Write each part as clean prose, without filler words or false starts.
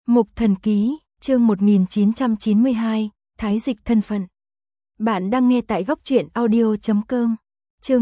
Mục Thần Ký, chương 1992, Thái dịch thân phận. Bạn đang nghe tại góc truyện audio.com. Chương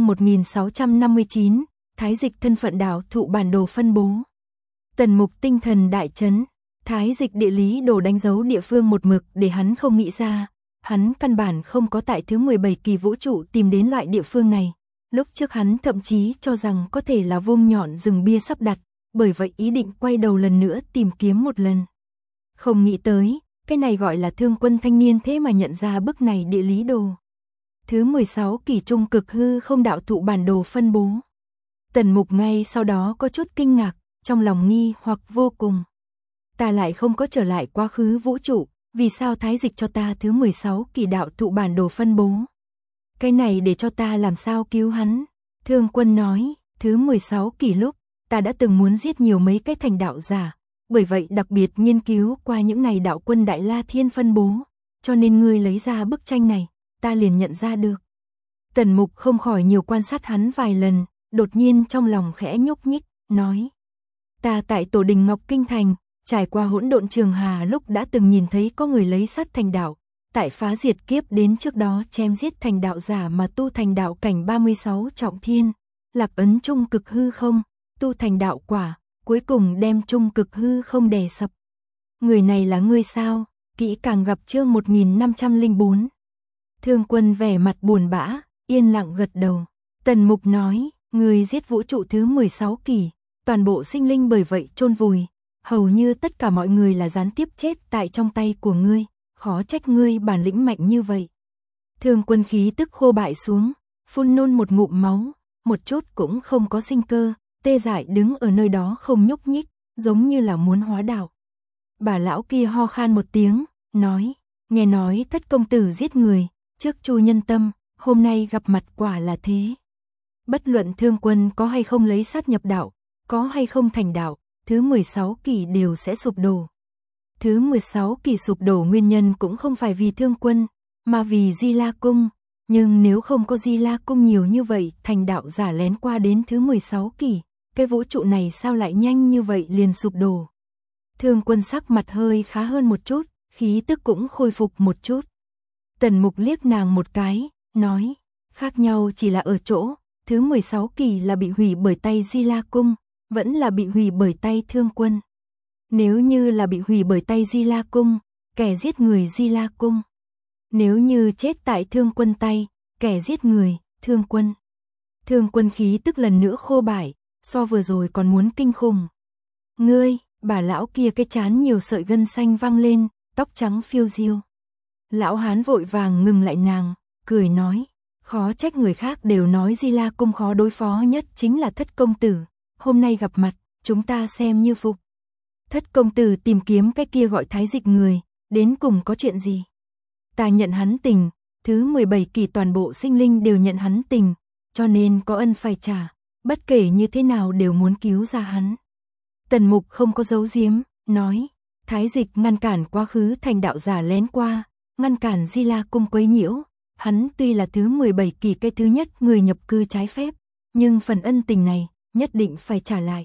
1659, Thái dịch thân phận đảo thụ bản đồ phân bố. Tần Mục tinh thần đại chấn, Thái dịch địa lý đồ đánh dấu địa phương một mực để hắn không nghĩ ra. Hắn căn bản không có tại thứ 17 kỳ vũ trụ tìm đến loại địa phương này. Lúc trước hắn thậm chí cho rằng có thể là vuông nhọn rừng bia sắp đặt, bởi vậy ý định quay đầu lần nữa tìm kiếm một lần. Không nghĩ tới, cái này gọi là thương quân thanh niên thế mà nhận ra bức này địa lý đồ. Thứ 16 kỳ trung cực hư không đạo thụ bản đồ phân bố. Tần Mục ngay sau đó có chút kinh ngạc, trong lòng nghi hoặc vô cùng. Ta lại không có trở lại quá khứ vũ trụ, vì sao thái dịch cho ta thứ 16 kỳ đạo thụ bản đồ phân bố? Cái này để cho ta làm sao cứu hắn? Thương quân nói, thứ 16 kỳ lúc, ta đã từng muốn giết nhiều mấy cái thành đạo giả, bởi vậy đặc biệt nghiên cứu qua những này đạo quân Đại La Thiên phân bố, cho nên ngươi lấy ra bức tranh này, ta liền nhận ra được. Tần Mục không khỏi nhiều quan sát hắn vài lần, đột nhiên trong lòng khẽ nhúc nhích, nói. Ta tại Tổ Đình Ngọc Kinh Thành, trải qua hỗn độn trường hà lúc đã từng nhìn thấy có người lấy sát thành đạo, tại phá diệt kiếp đến trước đó chém giết thành đạo giả mà tu thành đạo cảnh 36 trọng thiên, lạc ấn trung cực hư không, tu thành đạo quả, cuối cùng đem trung cực hư không đè sập. Người này là ngươi sao? Kỹ càng gặp chương 1504. Thương quân vẻ mặt buồn bã, yên lặng gật đầu. Tần Mục nói, ngươi giết vũ trụ thứ 16 kỳ, toàn bộ sinh linh bởi vậy chôn vùi, hầu như tất cả mọi người là gián tiếp chết tại trong tay của ngươi, khó trách ngươi bản lĩnh mạnh như vậy. Thương quân khí tức khô bại xuống, phun nôn một ngụm máu, một chút cũng không có sinh cơ, tê dại đứng ở nơi đó không nhúc nhích, giống như là muốn hóa đạo. Bà lão kia ho khan một tiếng, nói, nghe nói Thất công tử giết người, trước Chu nhân tâm, hôm nay gặp mặt quả là thế. Bất luận thương quân có hay không lấy sát nhập đạo, có hay không thành đạo, thứ 16 kỳ đều sẽ sụp đổ. Thứ 16 kỳ sụp đổ nguyên nhân cũng không phải vì thương quân, mà vì Di La Cung. Nhưng nếu không có Di La Cung nhiều như vậy, thành đạo giả lén qua đến thứ 16 kỳ, cái vũ trụ này sao lại nhanh như vậy liền sụp đổ. Thương quân sắc mặt hơi khá hơn một chút, khí tức cũng khôi phục một chút. Tần Mục liếc nàng một cái, nói, khác nhau chỉ là ở chỗ, thứ 16 kỳ là bị hủy bởi tay Di La Cung, vẫn là bị hủy bởi tay thương quân. Nếu như là bị hủy bởi tay Di La Cung, kẻ giết người Di La Cung. Nếu như chết tại thương quân tay, kẻ giết người, thương quân. Thương quân khí tức lần nữa khô bại, so vừa rồi còn muốn kinh khủng. Ngươi, bà lão kia cái trán nhiều sợi gân xanh văng lên, tóc trắng phiêu diêu. Lão hán vội vàng ngừng lại nàng, cười nói, khó trách người khác đều nói Di La Cung khó đối phó nhất chính là Thất công tử, hôm nay gặp mặt, chúng ta xem như phục. Thất công tử tìm kiếm cái kia gọi thái dịch người, đến cùng có chuyện gì? Ta nhận hắn tình, thứ 17 kỳ toàn bộ sinh linh đều nhận hắn tình, cho nên có ân phải trả, bất kể như thế nào đều muốn cứu ra hắn. Tần Mục không có giấu giếm, nói, thái dịch ngăn cản quá khứ thành đạo giả lén qua, ngăn cản Di La Cung quấy nhiễu, hắn tuy là thứ 17 kỳ cái thứ nhất người nhập cư trái phép, nhưng phần ân tình này nhất định phải trả lại.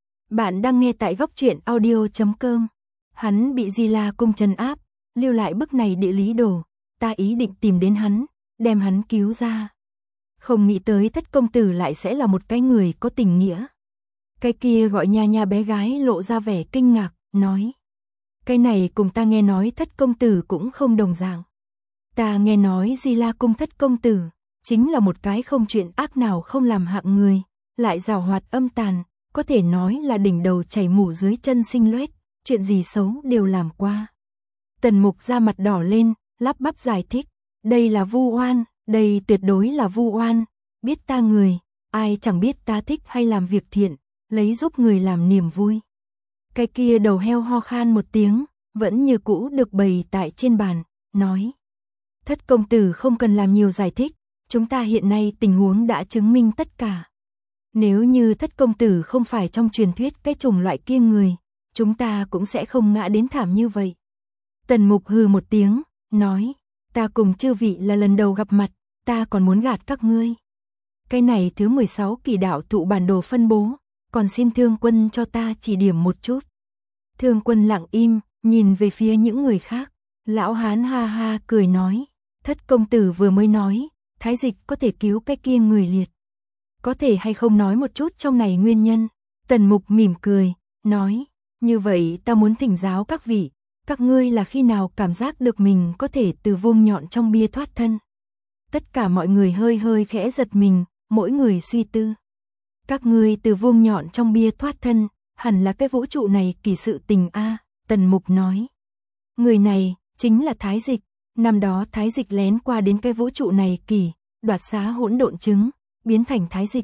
Bạn đang nghe tại góc truyện audio.com. Hắn bị Di La Cung trấn áp, lưu lại bức này địa lý đồ, ta ý định tìm đến hắn, đem hắn cứu ra. Không nghĩ tới Thất công tử lại sẽ là một cái người có tình nghĩa. Cái kia gọi nha nha bé gái lộ ra vẻ kinh ngạc, nói. Cái này cùng ta nghe nói Thất công tử cũng không đồng dạng. Ta nghe nói Di La Cung Thất công tử, chính là một cái không chuyện ác nào không làm hạng người, lại giàu hoạt âm tàn, có thể nói là đỉnh đầu chảy mủ dưới chân sinh loét, chuyện gì xấu đều làm qua. Tần Mục ra mặt đỏ lên, lắp bắp giải thích, đây là vu oan, đây tuyệt đối là vu oan, biết ta người, ai chẳng biết ta thích hay làm việc thiện, lấy giúp người làm niềm vui. Cái kia đầu heo ho khan một tiếng, vẫn như cũ được bày tại trên bàn, nói. Thất công tử không cần làm nhiều giải thích, chúng ta hiện nay tình huống đã chứng minh tất cả. Nếu như Thất công tử không phải trong truyền thuyết cái chủng loại kia người, chúng ta cũng sẽ không ngã đến thảm như vậy. Tần Mục hừ một tiếng, nói, ta cùng chư vị là lần đầu gặp mặt, ta còn muốn gạt các ngươi. Cái này thứ 16 kỳ đạo thụ bản đồ phân bố, còn xin thương quân cho ta chỉ điểm một chút. Thương quân lặng im, Nhìn về phía những người khác, lão hán ha ha cười nói, Thất công tử vừa mới nói, thái dịch có thể cứu cái kia người liệt. Có thể hay không nói một chút trong này nguyên nhân? Tần Mục mỉm cười, nói, như vậy ta muốn thỉnh giáo các vị, các ngươi là khi nào cảm giác được mình có thể từ vuông nhọn trong bia thoát thân? Tất cả mọi người hơi hơi khẽ giật mình, mỗi người suy tư. Các ngươi từ vuông nhọn trong bia thoát thân, hẳn là cái vũ trụ này kỳ sự tình a, Tần Mục nói. Người này, chính là Thái Dịch, năm đó Thái Dịch lén qua đến cái vũ trụ này kỳ, đoạt xá hỗn độn trứng, biến thành Thái Dịch.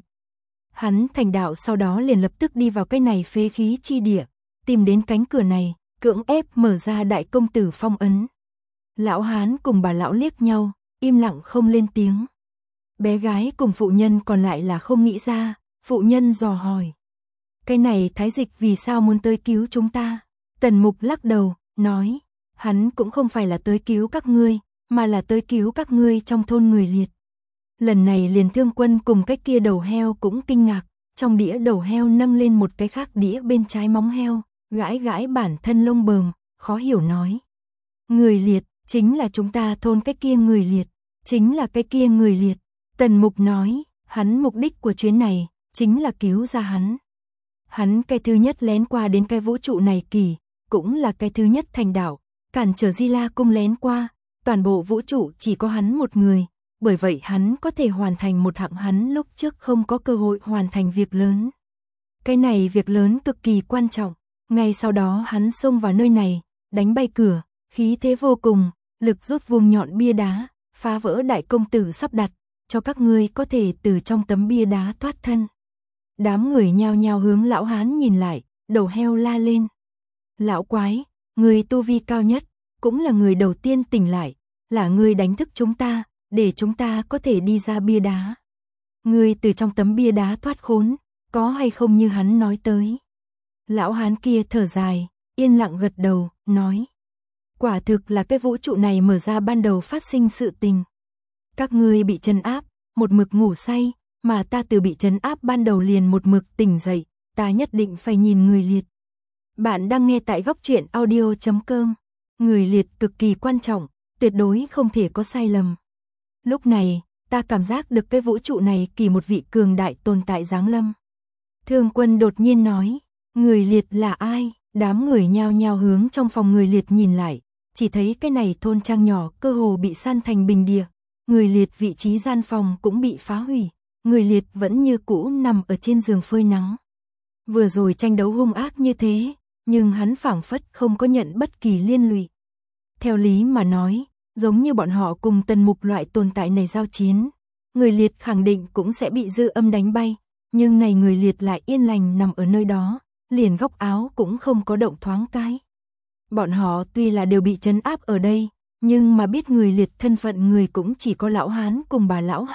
Hắn thành đạo sau đó liền lập tức đi vào cái này phế khí chi địa, tìm đến cánh cửa này, cưỡng ép mở ra đại công tử phong ấn. Lão hán cùng bà lão liếc nhau, im lặng không lên tiếng. Bé gái cùng phụ nhân còn lại là không nghĩ ra, phụ nhân dò hỏi. Cái này Thái Dịch vì sao muốn tới cứu chúng ta? Tần Mục lắc đầu, nói, hắn cũng không phải là tới cứu các ngươi, mà là tới cứu các ngươi trong thôn người liệt. Lần này liền Thương Quân cùng cái kia đầu heo cũng kinh ngạc, trong đĩa đầu heo nâng lên một cái khác đĩa bên trái móng heo, gãi gãi bản thân lông bờm, khó hiểu nói. Người liệt, chính là chúng ta thôn cái kia người liệt, chính là cái kia người liệt. Tần Mục nói, hắn mục đích của chuyến này, chính là cứu ra hắn. Hắn cái thứ nhất lén qua đến cái vũ trụ này kỳ, cũng là cái thứ nhất thành đạo, cản trở Di La Cung lén qua, toàn bộ vũ trụ chỉ có hắn một người, bởi vậy hắn có thể hoàn thành một hạng hắn lúc trước không có cơ hội hoàn thành việc lớn. Cái này việc lớn cực kỳ quan trọng, ngay sau đó hắn xông vào nơi này, đánh bay cửa, khí thế vô cùng, lực rút vuông nhọn bia đá, phá vỡ đại công tử sắp đặt, cho các ngươi có thể từ trong tấm bia đá thoát thân. Đám người nhao nhao hướng lão hán nhìn lại, đầu heo la lên. Lão quái, người tu vi cao nhất, cũng là người đầu tiên tỉnh lại, là người đánh thức chúng ta, để chúng ta có thể đi ra bia đá. Người từ trong tấm bia đá thoát khốn, có hay không như hắn nói tới? Lão hán kia thở dài, yên lặng gật đầu, nói. Quả thực là cái vũ trụ này mở ra ban đầu phát sinh sự tình. Các ngươi bị trấn áp, một mực ngủ say, mà ta từ bị trấn áp ban đầu liền một mực tỉnh dậy, ta nhất định phải nhìn người liệt. Bạn đang nghe tại góc truyện audio.com. Người liệt cực kỳ quan trọng, tuyệt đối không thể có sai lầm. Lúc này, ta cảm giác được cái vũ trụ này kỳ một vị cường đại tồn tại giáng lâm. Thương Quân đột nhiên nói, người liệt là ai? Đám người nhao nhao hướng trong phòng người liệt nhìn lại, chỉ thấy cái này thôn trang nhỏ cơ hồ bị san thành bình địa. Người liệt vị trí gian phòng cũng bị phá hủy, người liệt vẫn như cũ nằm ở trên giường phơi nắng. Vừa rồi tranh đấu hung ác như thế, nhưng hắn phảng phất không có nhận bất kỳ liên lụy. Theo lý mà nói, giống như bọn họ cùng Tần Mục loại tồn tại này giao chiến, người liệt khẳng định cũng sẽ bị dư âm đánh bay, nhưng này người liệt lại yên lành nằm ở nơi đó, liền góc áo cũng không có động thoáng cái. Bọn họ tuy là đều bị trấn áp ở đây, nhưng mà biết người liệt thân phận người cũng chỉ có lão hán cùng bà lão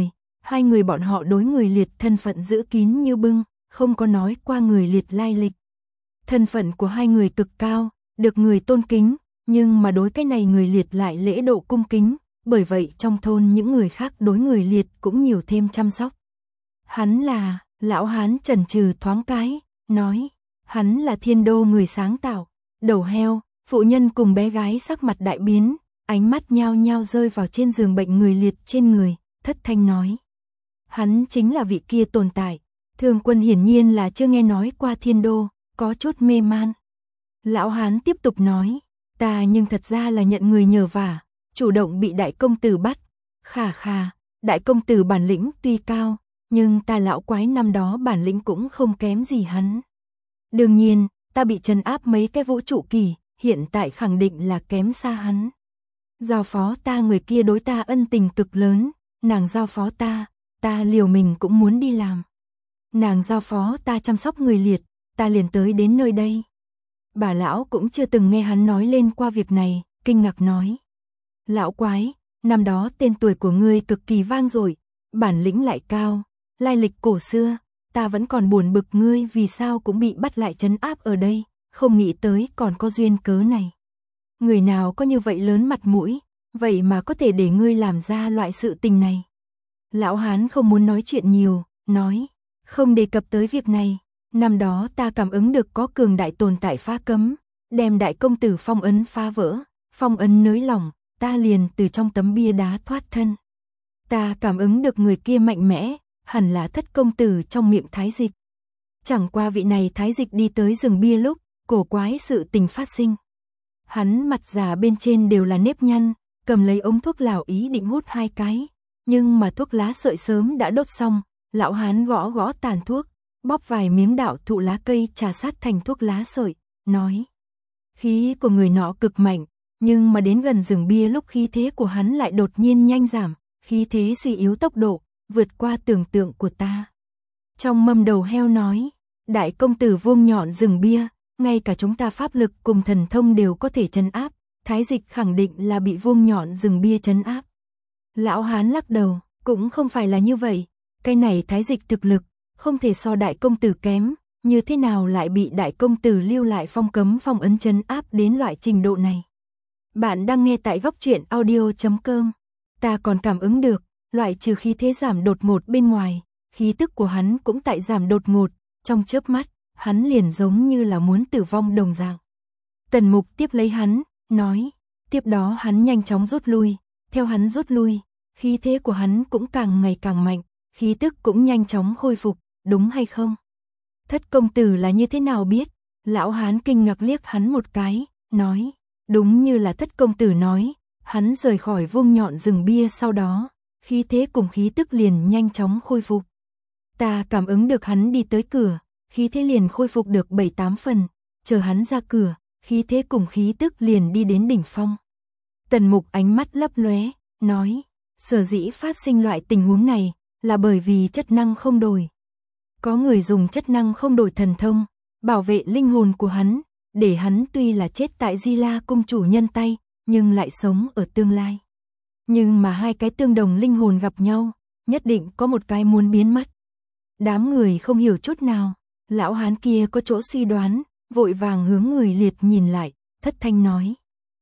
hai người bọn họ đối người liệt thân phận giữ kín như bưng, không có nói qua người liệt lai lịch. Thân phận của hai người cực cao, được người tôn kính, nhưng mà đối cái này người liệt lại lễ độ cung kính, bởi vậy trong thôn những người khác đối người liệt cũng nhiều thêm chăm sóc. Hắn là, lão hán chần chừ thoáng cái, nói, hắn là Thiên Đô người sáng tạo. Đầu heo, phụ nhân cùng bé gái sắc mặt đại biến, ánh mắt nhao nhao rơi vào trên giường bệnh người liệt trên người, thất thanh nói. Hắn chính là vị kia tồn tại. Thương Quân hiển nhiên là chưa nghe nói qua Thiên Đô, có chút mê man. Lão hán tiếp tục nói, ta nhưng thật ra là nhận người nhờ vả, chủ động bị đại công tử bắt. Khà khà, đại công tử bản lĩnh tuy cao, nhưng ta lão quái năm đó bản lĩnh cũng không kém gì hắn. Đương nhiên, ta bị trấn áp mấy cái vũ trụ kỳ, hiện tại khẳng định là kém xa hắn. Giao phó ta người kia đối ta ân tình cực lớn, nàng giao phó ta liều mình cũng muốn đi làm. Nàng giao phó ta chăm sóc người liệt, ta liền tới đến nơi đây. Bà lão cũng chưa từng nghe hắn nói lên qua việc này, kinh ngạc nói. Lão quái, năm đó tên tuổi của ngươi cực kỳ vang dội, bản lĩnh lại cao, lai lịch cổ xưa, ta vẫn còn buồn bực ngươi vì sao cũng bị bắt lại trấn áp ở đây, không nghĩ tới còn có duyên cớ này. Người nào có như vậy lớn mặt mũi, vậy mà có thể để ngươi làm ra loại sự tình này. Lão hán không muốn nói chuyện nhiều, nói, không đề cập tới việc này, năm đó ta cảm ứng được có cường đại tồn tại phá cấm, đem đại công tử phong ấn phá vỡ, phong ấn nới lỏng, ta liền từ trong tấm bia đá thoát thân. Ta cảm ứng được người kia mạnh mẽ, hẳn là Thất công tử trong miệng Thái Dịch. Chẳng qua vị này Thái Dịch đi tới rừng bia lúc, cổ quái sự tình phát sinh. Hắn mặt già bên trên đều là nếp nhăn, cầm lấy ống thuốc lào ý định hút 2 cái, nhưng mà thuốc lá sợi sớm đã đốt xong, lão hán gõ gõ tàn thuốc, bóp vài miếng đạo thụ lá cây trà sát thành thuốc lá sợi, nói: khí của người nọ cực mạnh, nhưng mà đến gần rừng bia lúc khí thế của hắn lại đột nhiên nhanh giảm, khí thế suy yếu tốc độ, vượt qua tưởng tượng của ta. Trong mâm đầu heo nói: đại công tử vuông nhọn rừng bia, ngay cả chúng ta pháp lực cùng thần thông đều có thể trấn áp, Thái Dịch khẳng định là bị vuông nhọn rừng bia trấn áp. Lão hán lắc đầu, cũng không phải là như vậy, cái này Thái Dịch thực lực không thể so đại công tử kém, như thế nào lại bị đại công tử lưu lại phong cấm phong ấn trấn áp đến loại trình độ này. Bạn đang nghe tại góc truyện audio.com. Ta còn cảm ứng được, loại trừ khí thế giảm đột ngột bên ngoài, khí tức của hắn cũng tại giảm đột ngột, trong chớp mắt, hắn liền giống như là muốn tử vong đồng dạng. Tần Mục tiếp lấy hắn, nói, tiếp đó hắn nhanh chóng rút lui, theo hắn rút lui, khí thế của hắn cũng càng ngày càng mạnh, khí tức cũng nhanh chóng khôi phục, đúng hay không? Thất công tử là như thế nào biết? Lão hán kinh ngạc liếc hắn một cái, nói, đúng như là Thất công tử nói, hắn rời khỏi vuông nhọn rừng bia sau đó, khí thế cùng khí tức liền nhanh chóng khôi phục. Ta cảm ứng được hắn đi tới cửa, khí thế liền khôi phục được 7-8 phần, chờ hắn ra cửa, khí thế cùng khí tức liền đi đến đỉnh phong. Tần Mục ánh mắt lấp lóe, nói, sở dĩ phát sinh loại tình huống này, là bởi vì chất năng không đổi. Có người dùng chất năng không đổi thần thông, bảo vệ linh hồn của hắn, để hắn tuy là chết tại Di La cung chủ nhân tay, nhưng lại sống ở tương lai. Nhưng mà hai cái tương đồng linh hồn gặp nhau, nhất định có một cái muốn biến mất. Đám người không hiểu chút nào, lão hán kia có chỗ suy đoán, vội vàng hướng người liệt nhìn lại, thất thanh nói.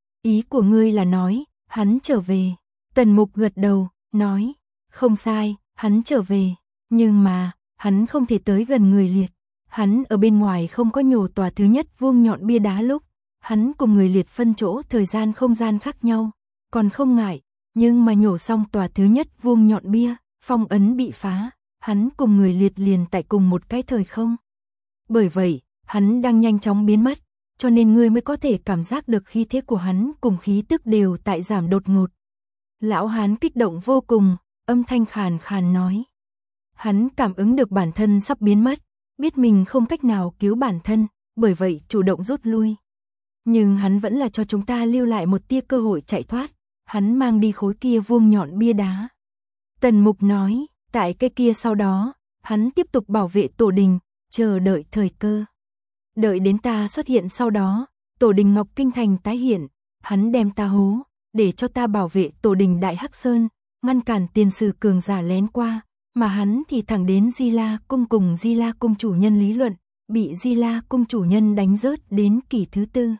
Ý của ngươi là nói, hắn trở về. Tần Mục gật đầu, nói, không sai, hắn trở về, nhưng mà, hắn không thể tới gần người liệt. Hắn ở bên ngoài không có nhổ tòa thứ nhất vuông nhọn bia đá lúc, hắn cùng người liệt phân chỗ thời gian không gian khác nhau, còn không ngại, nhưng mà nhổ xong tòa thứ nhất vuông nhọn bia, phong ấn bị phá, hắn cùng người liệt liền tại cùng một cái thời không. Bởi vậy, hắn đang nhanh chóng biến mất, cho nên ngươi mới có thể cảm giác được khí thế của hắn cùng khí tức đều tại giảm đột ngột. Lão hán kích động vô cùng, âm thanh khàn khàn nói. Hắn cảm ứng được bản thân sắp biến mất, biết mình không cách nào cứu bản thân, bởi vậy chủ động rút lui. Nhưng hắn vẫn là cho chúng ta lưu lại một tia cơ hội chạy thoát, hắn mang đi khối kia vuông nhọn bia đá. Tần Mục nói, tại cái kia sau đó, hắn tiếp tục bảo vệ tổ đình, chờ đợi thời cơ. Đợi đến ta xuất hiện sau đó, tổ đình Ngọc Kinh Thành tái hiện, hắn đem ta hố, để cho ta bảo vệ tổ đình Đại Hắc Sơn, ngăn cản tiền sử cường giả lén qua, mà hắn thì thẳng đến Di La cung cùng Di La cung chủ nhân lý luận, bị Di La cung chủ nhân đánh rớt đến kỳ thứ 4.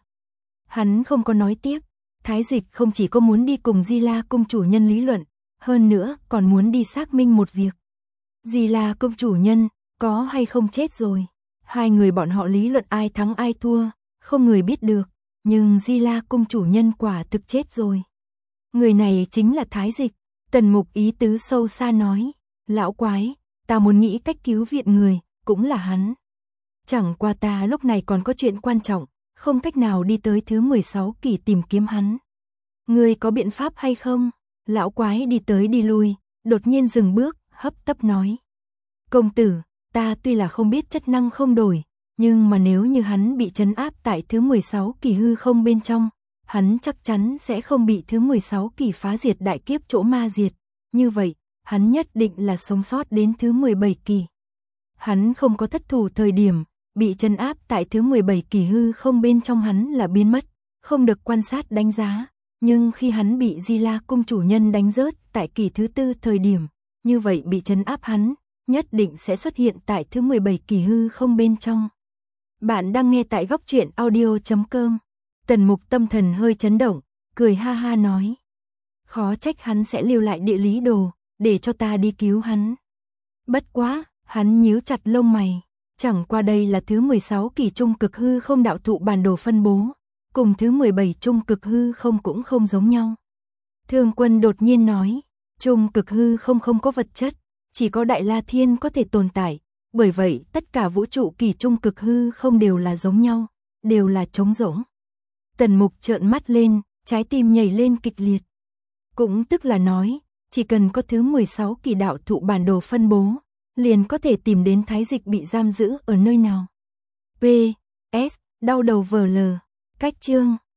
Hắn không có nói tiếp, Thái Dịch không chỉ có muốn đi cùng Di La cung chủ nhân lý luận, hơn nữa còn muốn đi xác minh một việc. Di La cung chủ nhân, có hay không chết rồi? Hai người bọn họ lý luận ai thắng ai thua, không người biết được, nhưng Di La cung chủ nhân quả thực chết rồi. Người này chính là Thái Dịch. Tần Mục ý tứ sâu xa nói, lão quái, ta muốn nghĩ cách cứu viện người, cũng là hắn. Chẳng qua ta lúc này còn có chuyện quan trọng, không cách nào đi tới thứ 16 kỳ tìm kiếm hắn. Ngươi có biện pháp hay không? Lão quái đi tới đi lui, đột nhiên dừng bước, hấp tấp nói. Công tử, ta tuy là không biết chất năng không đổi, nhưng mà nếu như hắn bị trấn áp tại thứ 16 kỳ hư không bên trong, hắn chắc chắn sẽ không bị thứ 16 kỳ phá diệt đại kiếp chỗ ma diệt. Như vậy, hắn nhất định là sống sót đến thứ 17 kỳ. Hắn không có thất thủ thời điểm, bị trấn áp tại thứ 17 kỳ hư không bên trong hắn là biến mất, không được quan sát đánh giá. Nhưng khi hắn bị Di La cung chủ nhân đánh rớt tại kỳ thứ 4 thời điểm, như vậy bị trấn áp hắn, nhất định sẽ xuất hiện tại thứ 17 kỳ hư không bên trong. Bạn đang nghe tại góc truyện audio.com. Tần Mục tâm thần hơi chấn động, cười ha ha nói. Khó trách hắn sẽ lưu lại địa lý đồ, để cho ta đi cứu hắn. Bất quá, hắn nhíu chặt lông mày. Chẳng qua đây là thứ 16 kỳ trung cực hư không đạo thụ bản đồ phân bố, cùng thứ 17 trung cực hư không cũng không giống nhau. Thương Quân đột nhiên nói, trung cực hư không không có vật chất, chỉ có Đại La Thiên có thể tồn tại, bởi vậy tất cả vũ trụ kỳ trung cực hư không đều là giống nhau, đều là trống rỗng. Tần Mục trợn mắt lên, trái tim nhảy lên kịch liệt. Cũng tức là nói, chỉ cần có thứ 16 kỳ đạo thụ bản đồ phân bố, liền có thể tìm đến Thái Dịch bị giam giữ ở nơi nào. P.S. Đau đầu vờ lờ. Cách chương